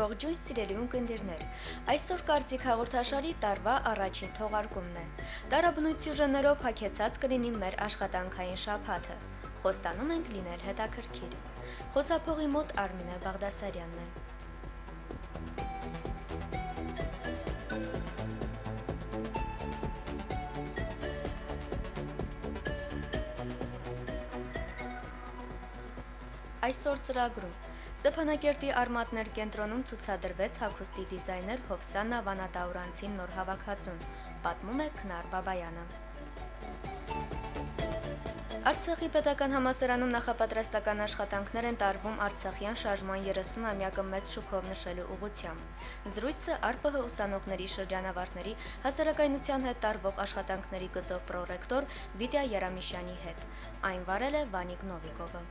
Ողջույն սիրելի ունկնդիրներ, այսօր կարծիք հաղորդաշարի տարվա առաջին թողարկումն է։ Տարաբնույթ սյուժեներով հագեցած կլինի մեր աշխատանքային շաբաթը։ Խոստանում ենք լինել հետաքրքիր։ Խոսափողի մոտ Արմինե Բաղդասարյանն է։ Այսօր ծրագրում Ստեփանակերտի Արմատներ կենտրոնում ցուցադրվեց հագուստի դիզայներ Հովսաննա Վանատաուրանցին նոր հավաքածուն, պատմում է Քնար Բաբայանը։ Արցախի պետական համալսարանում նախապատրաստական աշխատանքներ են տարվում Արցախյան շարժման 30-ամյակը մեծ շուկով նշելու ուղղությամբ։ Զրույցը ԱՌՊՀ ուսանողների շրջանավարտների հասարակայնության հետ տարվող աշխատանքների գծով պրոռեկտոր Վիտյա Երամիշյանի հետ։ Այն վարել է Վանիկ Նովիկովը։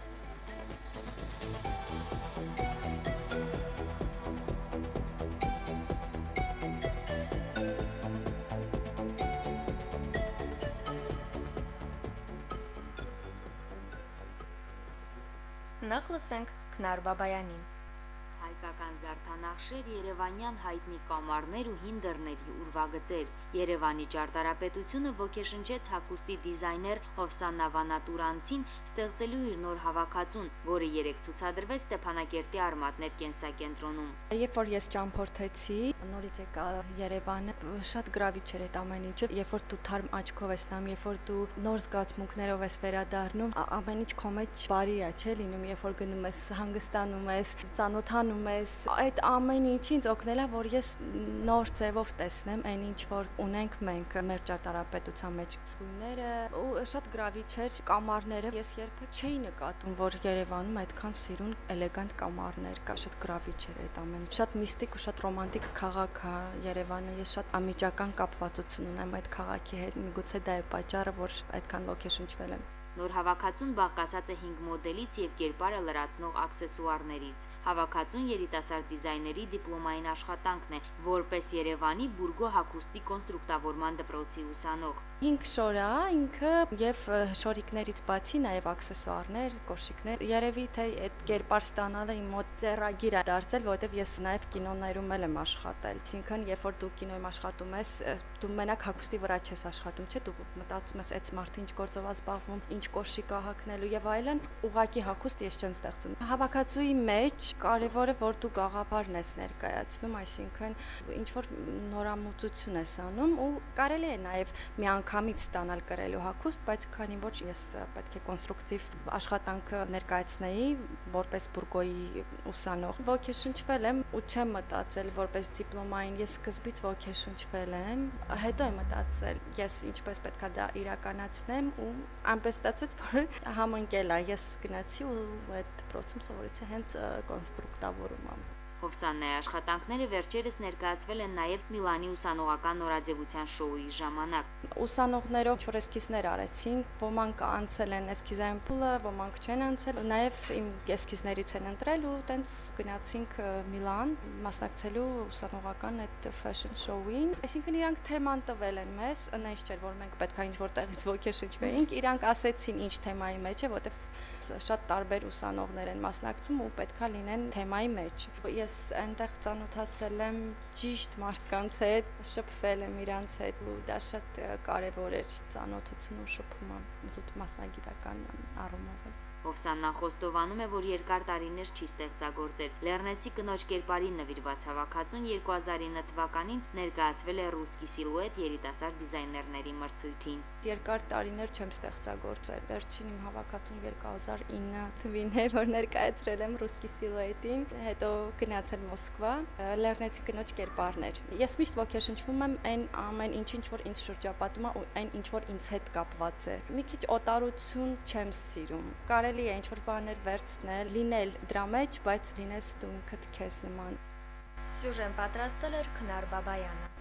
Նախ լսենք Քնար Բաբայանին։ Հայկական զարդանախշեր, երևանյան հայտնի կամարներ ու հին դռների ուրվագծեր։ Երևանի ճարտարապետությունը ոգեշնչեց հագուստի դիզայներ Հովսաննա Վանատուրանցին ստեղծելու իր նոր հավաքածուն, որը երեկ ցուցադրվեց Ստեփանակերտի Արմատներ կենսակենտրոնում։ Երբ որ ես ճամփորդեցի, նորից եկա Երևանը, շատ գրավիչ էր այդ ամեն ինչը, երբ որ դու թարմ աչքով ես նայում, երբ որ դու նոր զգացմունքներով ես վերադառնում, ամեն ինչ քո մեջ բարի է, չէ՞ լինում, երբ որ գնում ես, հանգստանում ես, ծանոթանում ես, այդ ամեն ինչը ինձ օգնել է, որ ես նոր ձևով տեսնեմ այն ինչ որ ունենք մենք մեր ճարտարապետության մեջ գույները ու շատ գրավիչ էր կամարները, ես երբեք չէի նկատում, որ Երևանում այդքան սիրուն էլեգանտ կամարներ կա, շատ գրավիչ էր այդ ամենը, շատ միստիկ ու շատ ռոմանտիկ քաղաք է Երևանը, ես շատ անմիջական կապվածություն ունեմ այդ քաղաքի հետ, միգուցե դա է պատճառը, որ այդքան ոգեշնչվել եմ։ Նոր հավաքածուն բաղկացած է 5 մոդելից եւ կերպարը լրացնող աքսեսուարներից։ Հավաքածուն երիտասարդ դիզայների դիպլոմային աշխատանքն է, որպես Երևանի բուրգո հագուստի կոնստրուկտավորման դպրոցի ուսանող։ 5 շոր է, ինքը եւ շորիկներից բացի նաեւ աքսեսուարներ, կոշիկներ։ Երևի թե այդ կերպար ստանալը իմ մոտ ծերագիր է դարձել, որովհետեւ ես նաեւ կինոներում եմ աշխատել։ Այսինքն, երբ որ դու կինոյում աշխատում ես, դու մենակ հագուստի վրա չես աշխատում, չէ՞, դու մտածում ես այդ մարդը ինչ գործով է զբաղվում, ինչ կոշիկ է հագնելու եւ այլն, ուղակի հագուստ ես չեմ ստեղծում։ Հավաքածուի մեջ կարևորը որ դու գաղափարն ես ներկայացնում, այսինքն ինչ որ նորամուծություն ես անում ու կարելի է նաեւ միանգամից ստանալ կրելու հագուստ, բայց քանի որ ես պետք է կոնստրուկտիվ աշխատանքը ներկայացնեի որպես բուրգոյի ուսանող, ոգեշնչվել եմ ու չեմ մտածել որպես դիպլոմային, ես սկզբից ոգեշնչվել եմ, հետո եմ մտածել ես ինչպես պետքա դա իրականացնեմ ու այնպես ստացվեց, որ համընկել է, ես գնացի ու այդ դպրոցում սովորեցի հենց կոնստրուկտավորումը։ Հովսաննայի աշխատանքները վերջերս ներկայացվել են նաև Միլանի ուսանողական նորաձևության շոուի ժամանակ։ Ուսանողներով ինչ-որ էսքիզներ արեցինք, ոմանք անցել են էսքիզային փուլը, ոմանք չեն անցել, նաև իմ էսքիզներից են ընտրել ու տենց գնացինք Միլան մասնակցելու ուսանողական այդ fashion show-ին։ Այսինքն իրանք թեման տվել են մեզ, այնպես չէր, որ մենք պետքա ինչ-որ տեղից ոգեշնչվեինք, իրանք ասեցին ինչ թեմայի մեջ է, որտեվ շատ տարբեր ուսանողներ են մասնակցում ու պետքա լինեն թեմայի մեջ։ Ես այնտեղ ծանոթացել եմ ճիշտ մարդկանց հետ, շփվել եմ իրանց հետ ու դա շատ կարևոր էր ծանոթություն ու շփումը զուտ մասնագիտական առումով։ Հովսաննան խոստովանում է, որ երկար տարիներ չի ստեղծագործել։ Լեռնեցի կնոջ կերպարին նվիրված հավաքածուն 2009 թվականին ներկայացվել է «Ռուսկի սիլուետ» երիտասարդ դիզայներների մրցույթին։ Երկար տարիներ չեմ ստեղծագործել։ Վերջին իմ հավաքածուն 2009 թվին է, որ ներկայացրել եմ «Ռուսկի սիլուետին», հետո գնացել Մոսկվա, լեռնեցի կնոջ կերպարներ։ Ես միշտ ոգեշնչվում եմ այն ամեն ինչ որ ինձ շրջապատում է ու այն ինչ որ ինձ հետ կապված է։ Մի քիչ օտարություն չեմ սիրում։ Կարելի է ինչ-որ բաներ վերցնել, լինել դրա մեջ, բայց լինես դու ինքդ քեզ նման։ Սյուժեն պատրաստել էր Քնար Բաբայանը։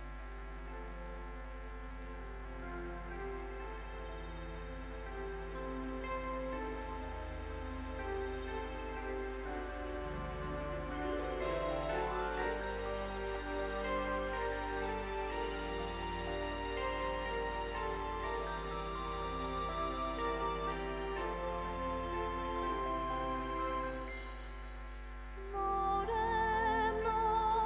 Nore, nore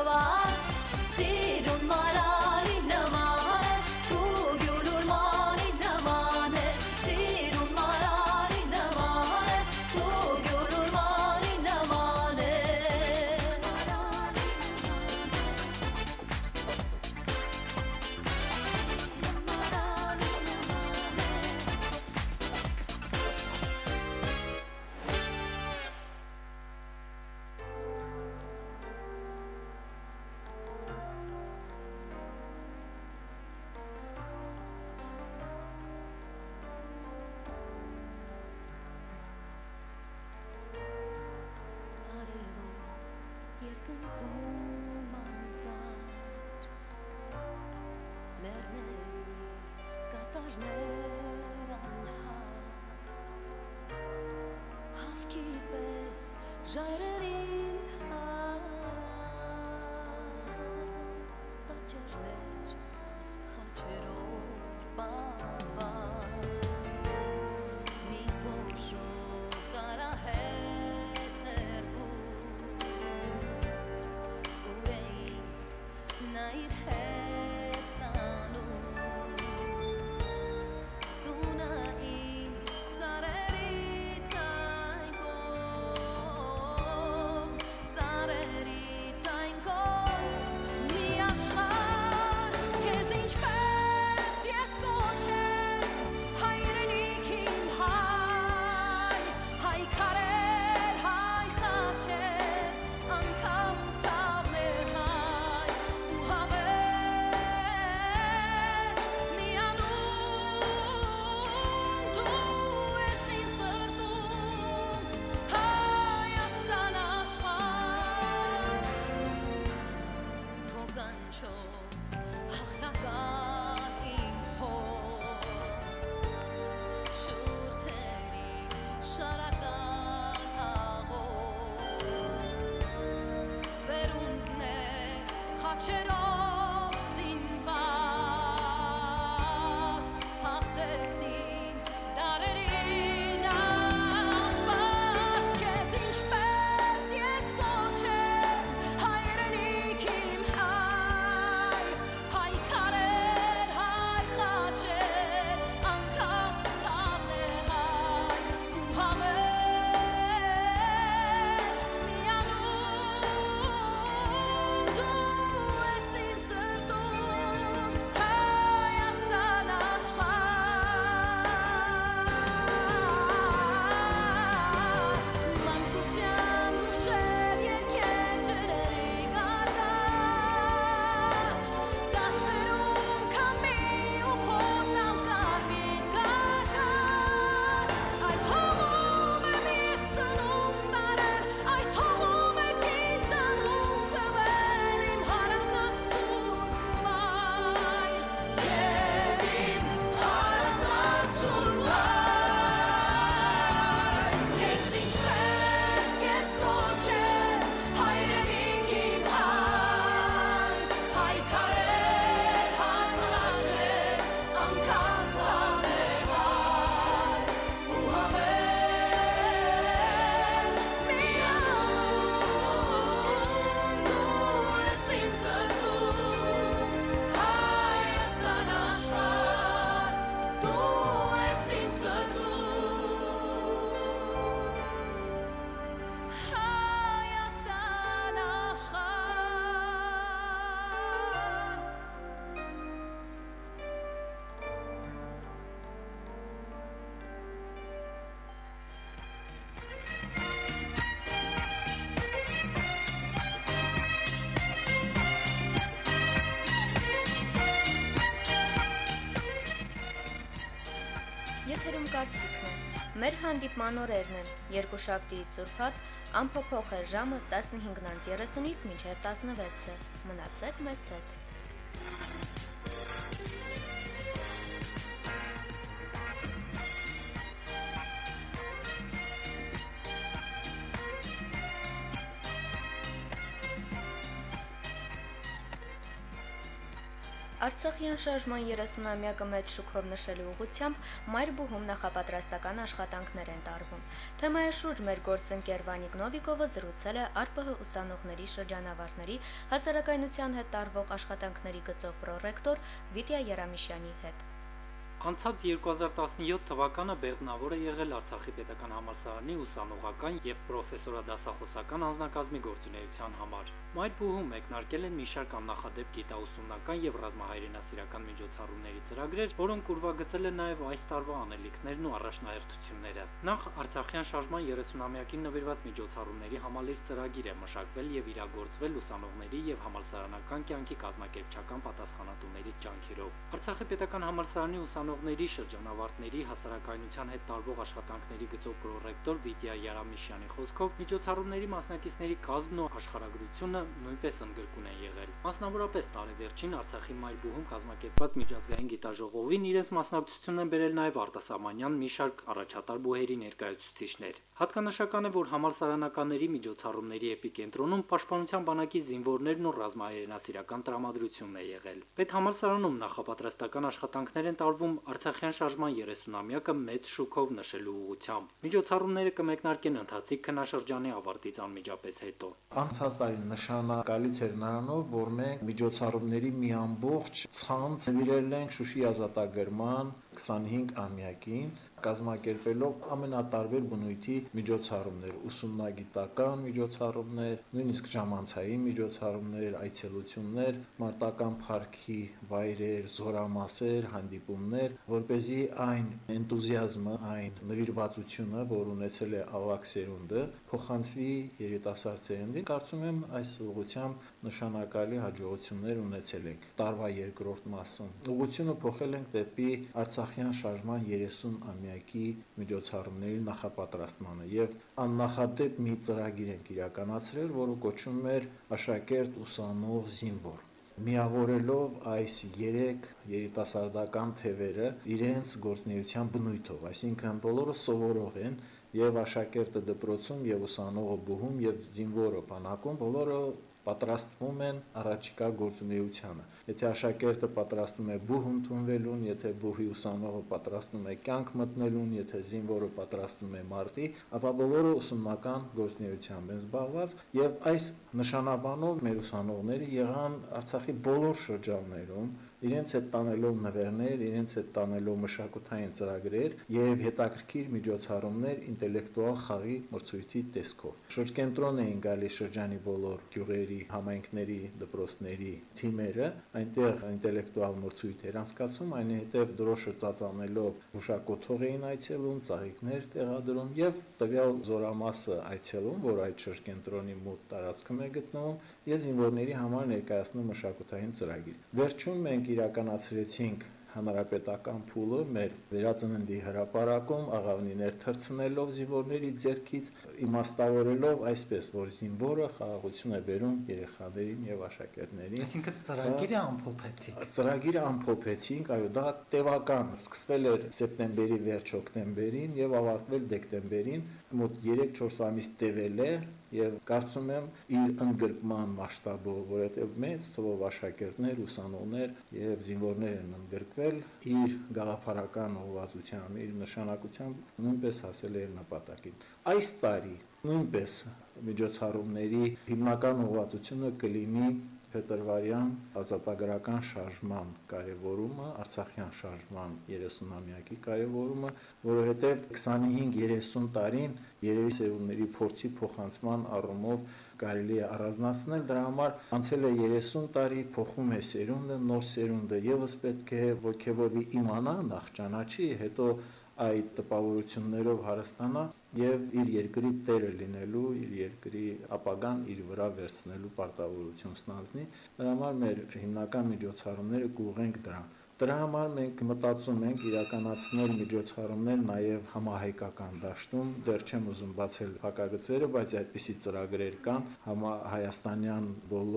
լվաց սիրուն մարարի նման ես դու գյուլուր մարի նման ես սիրուն մարարի նման ես դու գյուլուր մարի նման երկնքում անցար լեռների կատարներ անհաս հավքի պես ժայռերին թած տաճարներ խաչերով պատված մի փոշով կարահետ նա իր հետ տանում տունայի սարերից այն կողմ մի աշխարհ քեզ ինչպես ես կոչեմ հայրենիք իմ հայ քարեր հայ խաչեր անգամ ցավներ խաչերով զինված հաղթեցին դարերին անբարդ քեզ ինչպես ես կոչեմ հայրենիք իմ հայ քարեր հայ խաչեր անգամ ցավներ հայ ու հավերժ միանում Եթերում կարծիքն է։ Մեր հանդիպման օրերն են՝ երկուշաբթիից ուրբաթ, ամփոփող է ժամը 15:30-ից մինչև 16-ը։ Մնացեք մեզ հետ։ Արցախյան շարժման 30-ամյակը մեծ շուքով նշելու ուղղությամբ մայր բուհում նախապատրաստական աշխատանքներ են տարվում։ Թեմայի շուրջ մեր գործընկեր Վանիկ Նովիկովը զրուցել է ԱՌՊՀ ուսանողների շրջանավարտների հասարակայնության հետ տարվող աշխատանքների գծով պրոռեկտոր Վիտյա Երամիշյանի հետ։ Անցած 2017 թվականը բեղմնավոր է եղել Արցախի պետական համալսարանի ուսանողական եւ պրոֆեսորադասախոսական անձնակազմի գործունեության համար։ Մայր բուհում մեկնարկել են մի շարք աննախադեպ գիտաուսումնական եւ ռազմահայրենասիրական միջոցառումների ծրագրեր, որոնք ուրվագծել են նաեւ այս տարվա անելիքներն ու առաջնահերթությունները։ Նախ Արցախյան շարժման 30-ամյակին նվիրված միջոցառումների համալիր ծրագիր է մշակվել եւ իրագործվել ուսանողների եւ համալսարանական կյանքի կազմակերպչական պատասխանատուների ջանքերով։ Արցախի պետական համալսարանի ուսանողների շրջանավարտների հասարակայնության հետ տարվող աշխատանքների գծով պրոռեկտոր Վիտյա Երամիշյանի խոսքով միջոցառումների մասնակիցների կազմն ու աշխարհագրությունը նույնպես ընդգրկուն են եղել։ Մասնավորապես տարեվերջին Արցախի մայր բուհում կազմակերպված միջազգային գիտաժողովին իրենց մասնակցությունն են բերել նաև արտասահմանյան մի շարք առաջատար բուհերի ներկայացուցիչներ։ Հատկանշական է, որ համալսարանականների միջոցառումների էպիկենտրոնում Պաշտպանության բանակի զինվորներն ու ռազմահայրենասիրական տրամադրությունն է եղել։ Պետհամալսարանում նախապատրաստական աշխատանքներ են տարվում Արցախյան շարժման 30-ամյակը մեծ շուքով նշելու ուղղությամբ։ Միջոցառումները կմեկնարկեն ընթացիկ քննաշրջանի ավարտից անմիջապես հետո։ Անցած տարի նշանակալից էր նրանով, որ մենք միջոցառումների մի ամբողջ ցանց նվիրել ենք Շուշի ազատագրման 25-ամյակին, կազմակերպելով ամենատարբեր բնույթի միջոցառումներ, ուսումնագիտական միջոցառումներ, նույնիսկ ժամանցային միջոցառումներ, այցելություններ, մարտական փառքի վայրեր, զորամասեր, հանդիպումներ, որպեսզի այն էնտուզիազմը, այն նվիրվածությունը, որ ունեցել է ավագ սերունդը, փոխանցվի երիտասարդ սերնդին։ Կարծում եմ այս ուղղությամբ նշանակալի հաջողություններ ունեցել ենք տարվա երկրորդ մասում։ Ուղղությունը փոխել ենք դեպի Արցախյան շարժման 30-ամյակի միջոցառումների նախապատրաստմանը եւ աննախադեպ մի ծրագիր ենք իրականացրել, որը կոչվում էր աշակերտ ուսանող զինվոր։ Միավորելով այս 3 երիտասարդական թևերը իրենց գործունեության բնույթով, այսինքն բոլորը սովորող են եւ աշակերտը դպրոցում եւ ուսանողը բուհում եւ զինվորը բանակում, բոլորը պատրաստվում են առաջիկա գործունեությանը։ Եթե աշակերտը պատրաստվում է բուհ ընդունվելուն, եթե բուհի ուսանողը պատրաստվում է կյանք մտնելուն, եթե զինվորը պատրաստվում է մարտի, ապա բոլորը ուսումնական գործունեությամբ են զբաղված եւ այս նշանաբանով մեր ուսանողները եղան Արցախի բոլոր շրջաններում իրենց հետ տանելով նվերներ, իրենց հետ տանելով մշակութային ծրագրեր եւ հետաքրքիր միջոցառումներ ինտելեկտուալ խաղի մրցույթի տեսքով։ Շրջկենտրոն էին գալիս շրջանի բոլոր գյուղերի, համայնքների, դպրոցների թիմերը, այնտեղ ինտելեկտուալ մրցույթեր անցկացում, այնուհետև դրոշը ծածանելով հուշակոթող էին այցելում, ծաղիկներ տեղադրում եւ տվյալ զորամասը այցելում, որ այդ շրջկենտրոնի մոտ տարածքում է գտնվում, եւ զինվորների համար ներկայացնում մշակութային ծրագիր։ Վերջում մենք իրականացրեցինք հանրապետական փուլը մեր վերածննդի հրապարակում աղավնիներ թռցնելով զինվորների ձեռքից, իմաստավորելով այսպես, որ զինվորը խաղաղություն է բերում երեխաներին եւ աշակերտներին։ Այսինքն ծրագիրը ամփոփեցիք։ Ծրագիրը ամփոփեցինք, այո, դա տևական սկսվել էր սեպտեմբերի վերջ օկտեմբերին եւ ավարտվել դեկտեմբերին, մոտ 3-4 ամիս տևել է եւ կարծում եմ իր ընդգրկման մասշտաբով, որովհետեւ մեծ թվով աշակերտներ, ուսանողներ եւ զինվորներ են ընդգրկվել, իր գաղափարական ուղղվածությամբ, իր նշանակությամբ նույնպես հասել է իր նպատակին։ Այս տարի նույնպես միջոցառումների հիմնական ուղղվածությունը կլինի փետրվարյան ազատագրական շարժման կարևորումը, Արցախյան շարժման 30-ամյակի կարևորումը, որովհետև 25-30 տարին երևի սերունդների փորձի փոխանցման առումով կարելի է առանձնացնել, դրա համար անցել է 30 տարի, փոխում է սերունդը, նոր սերունդը եւս պետք է ողջևորվի, իմանա, նախ ճանաչի, հետո այդ տպավորություններով հարստանա եւ իր երկրի տերը լինելու, իր երկրի ապագան իր վրա վերցնելու պարտավորություն ստանձնի։ Դրա համար մեր հիմնական միջոցառումները կուղղենք դրան։ Դրա համար մենք մտածում ենք իրականացնել միջոցառումներ նաև համահայկական դաշտում, դեռ չեմ ուզում բացել փակագծերը, բայց այդպիսի ծրագրեր կան, հայաստանյան բոլոր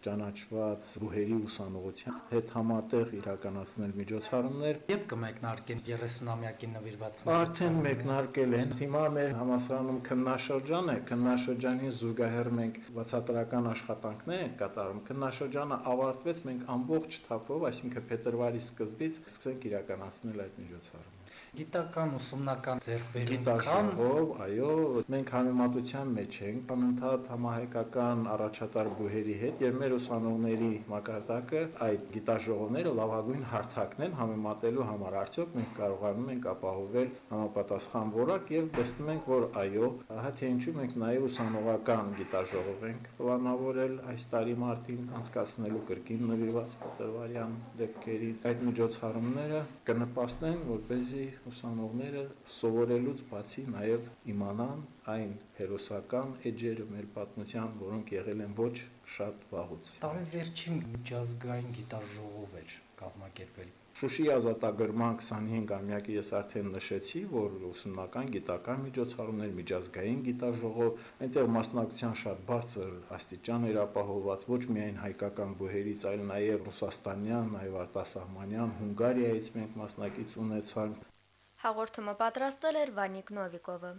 ճանաչված բուհերի ուսանողության հետ համատեղ իրականացնել միջոցառումներ։ Երբ կմեկնարկեն 30-ամյակին նվիրված Արդեն մեկնարկել են։ Հիմա մեր համալսարանում քննաշրջան է, քննաշրջանին զուգահեռ մենք բացատրական աշխատանքներ ենք կատարում։ Քննաշրջանը ավարտվեց, մենք ամբողջ թափով, այսինքն փետրվարի սկզբից սկսենք իրականացնել այդ միջոցառումը։ Գիտական ուսումնական ձեռքբերում Գիտաշխով, այո, մենք համեմատության մեջ ենք անընդհատ համահայկական առաջատար բուհերի հետ եւ մեր ուսանողների մակարդակը այդ գիտաժողովները լավագույն հարթակն են համեմատելու համար։ Արդյոք մենք կարողանում ենք ապահովել համապատասխան որակ եւ տեսնում ենք, որ այո, հա թե ինչու մենք նաեւ ուսանողական գիտաժողով ենք պլանավորել այս տարի մարտին անցկացնելու կրկին նվիրված փետրվարյան դեպքերի։ Այդ միջոցառումները կնպաստեն, որպեսզի ուսանողները սովորելուց բացի նաև իմանան այն հերոսական էջերը մեր պատմության, որոնք եղել են ոչ շատ վաղուց։ Տարեվերջին միջազգային գիտաժողով էր կազմակերպել։ Շուշի ազատագրման 25-ամյակի ես արդեն նշեցի, որ ուսումնական գիտական միջոցառումներ, միջազգային գիտաժողով, այնտեղ մասնակցության շատ բարձր աստիճան էր ապահովված ոչ միայն հայկական բուհերից, այլ նաև ռուսաստանյան, նաև արտասահմանյան, Հունգարիայից մենք մասնակից ունեցանք։ Հաղորդումը պատրաստել էր Վանիկ Նովիկովը։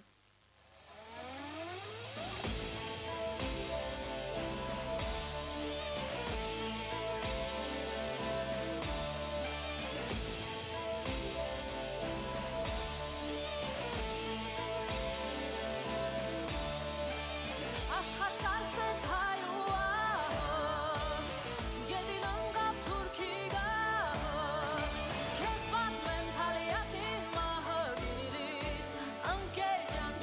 Քեզ պատմեմ Թալիաթի մահը գիրից, ընկեր ջան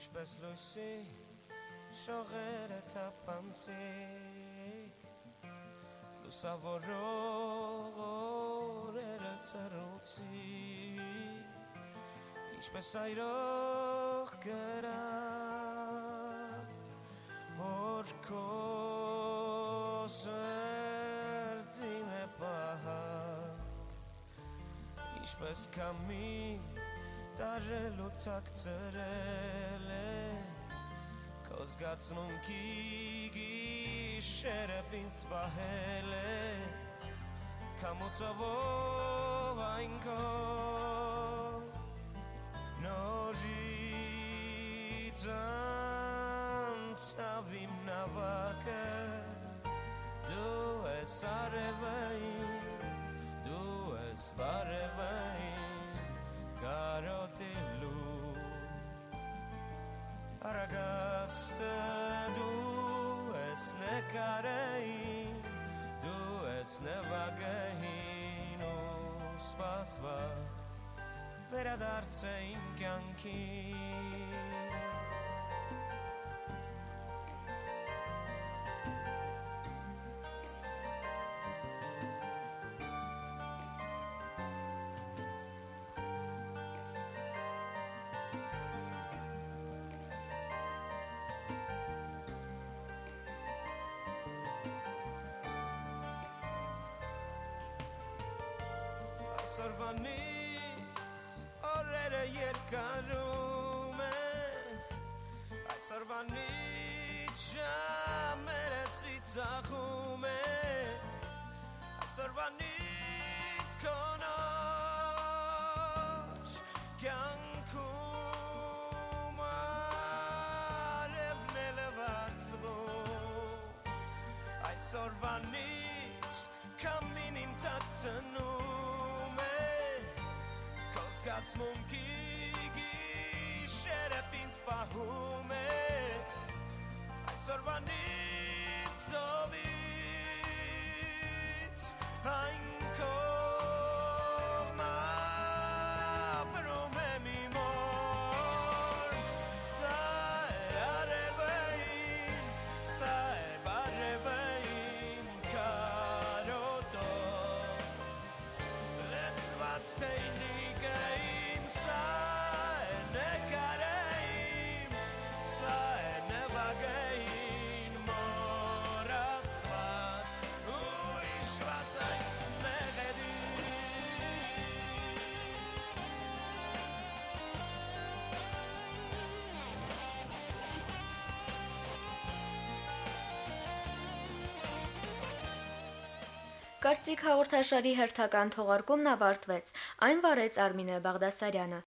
Ինչպես լույսի շողերը թափանցիկ լուսավորող օրերը ծռուցիկ Ինչպես այրող կրակ որ քո սրտին է պահակ Ինչպես կամի տարելու տակ ծրել է Քո զգացմունքի գիշերը ինձ պահել է Քամուծովով այն քո նորից անցավ իմ նավակը Դու ես արևային, դու ես բարևային կարոտելու Արագաստը դու ես նկարային, դու ես նվագային ու սպասված վերադարձեին կյանքին Այսօրվանից օրերը երկարում են Այսօրվանից ժամերը ծիծաղում են Այսօրվանից քո նոր կյանքում արևն է լվացվում Այսօրվանից կամին իմ տակ ծնում է Քո զգացմունքի գիշերը ինձ պահում է Այսօրվանից ծովից այն կողմ ապրում եմ իմ օր Սա է արևային, սա է բարևային կարոտող Լեցված թեյնիկը իմ սա է նկարային, սա է նվագային մորացված ու իշված այս մեղեդին Կարծիք հաղորդաշարի հերթական թողարկումն ավարտվեց։ Այն վարեց Արմինե Բաղդասարյանը։